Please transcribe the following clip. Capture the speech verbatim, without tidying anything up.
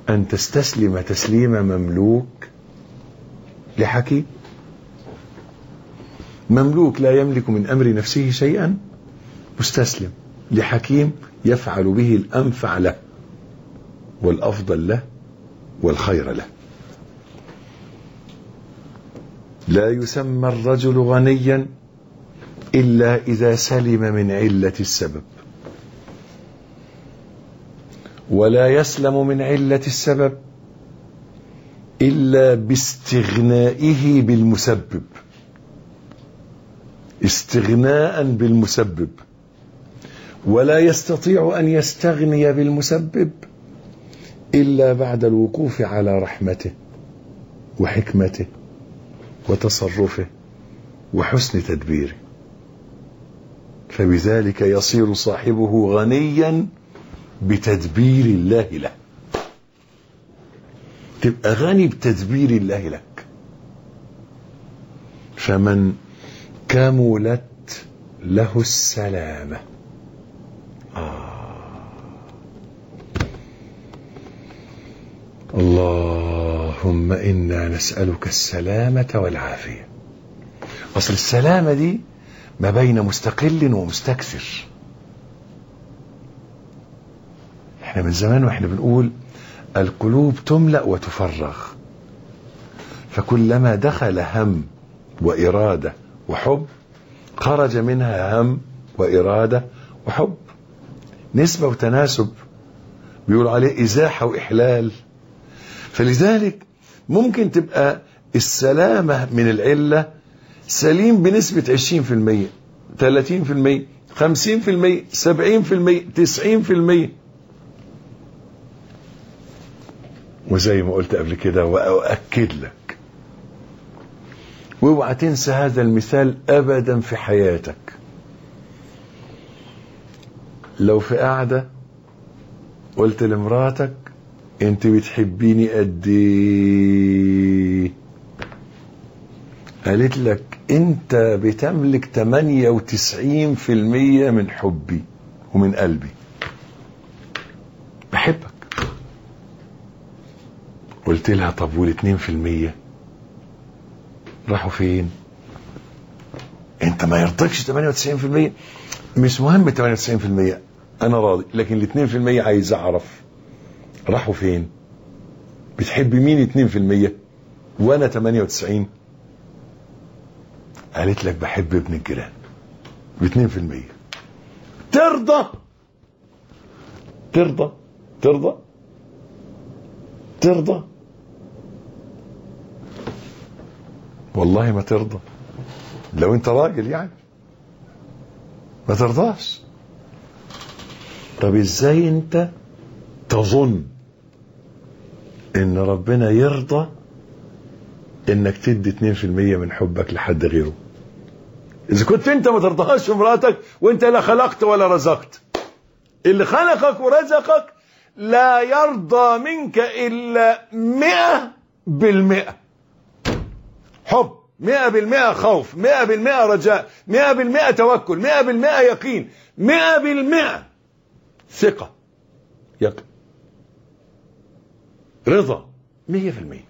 أن تستسلم تسليم مملوك لحكيم. مملوك لا يملك من أمر نفسه شيئا، مستسلم لحكيم يفعل به الأنفع له والأفضل له والخير له. لا يسمى الرجل غنيا إلا إذا سلم من علة السبب، ولا يسلم من علة السبب إلا باستغنائه بالمسبب، استغناء بالمسبب. ولا يستطيع أن يستغني بالمسبب إلا بعد الوقوف على رحمته وحكمته وتصرفه وحسن تدبيره، فبذلك يصير صاحبه غنيا بتدبير الله له. تبقى غني بتدبير الله لك. فمن كملت له السلامة، آه. اللهم إنا نسألك السلامة والعافية. أصل السلامة دي ما بين مستقل ومستكثر. احنا من زمان واحنا بنقول القلوب تملأ وتفرغ، فكلما دخل هم وإرادة وحب خرج منها هم وإرادة وحب، نسبة وتناسب، بيقول عليه إزاحة وإحلال. فلذلك ممكن تبقى السلامة من العلة سليم بنسبة عشرين في المية، ثلاثين في المية، خمسين في المية، سبعين في المية، تسعين في المية. وزي ما قلت قبل كده وأؤكد لك، واوعى تنسى هذا المثال أبدا في حياتك. لو في قاعدة قلت لمراتك انت بتحبيني قد ايه، قالت لك انت بتملك ثمانية وتسعين في المية من حبي ومن قلبي، بحبك. قلت لها طب والاثنين في المية راحوا فين؟ انت ما يرضيكش ثمانية وتسعين في المية؟ مش مهم ثمانية وتسعين في المية، انا راضي، لكن الاثنين في المية عايز اعرف راحوا فين. بتحبي مين اثنين في المية وانا ثمانية وتسعين؟ قالت لك بحب ابن الجيران باثنين في المية. ترضى ترضى ترضى ترضى؟ والله ما ترضى. لو انت راجل يعني ما ترضاش. طب ازاي انت تظن ان ربنا يرضى انك تدي اثنين في المية من حبك لحد غيره، اذا كنت انت ما ترضاهاش في مراتك وانت لا خلقت ولا رزقت؟ اللي خلقك ورزقك لا يرضى منك الا مئة بالمئة حب، مئة بالمئة خوف، مئة بالمئة رجاء، مئة بالمئة توكل، مئة بالمئة يقين، مئة بالمئة ثقة، يقين، رضا، مية في المية.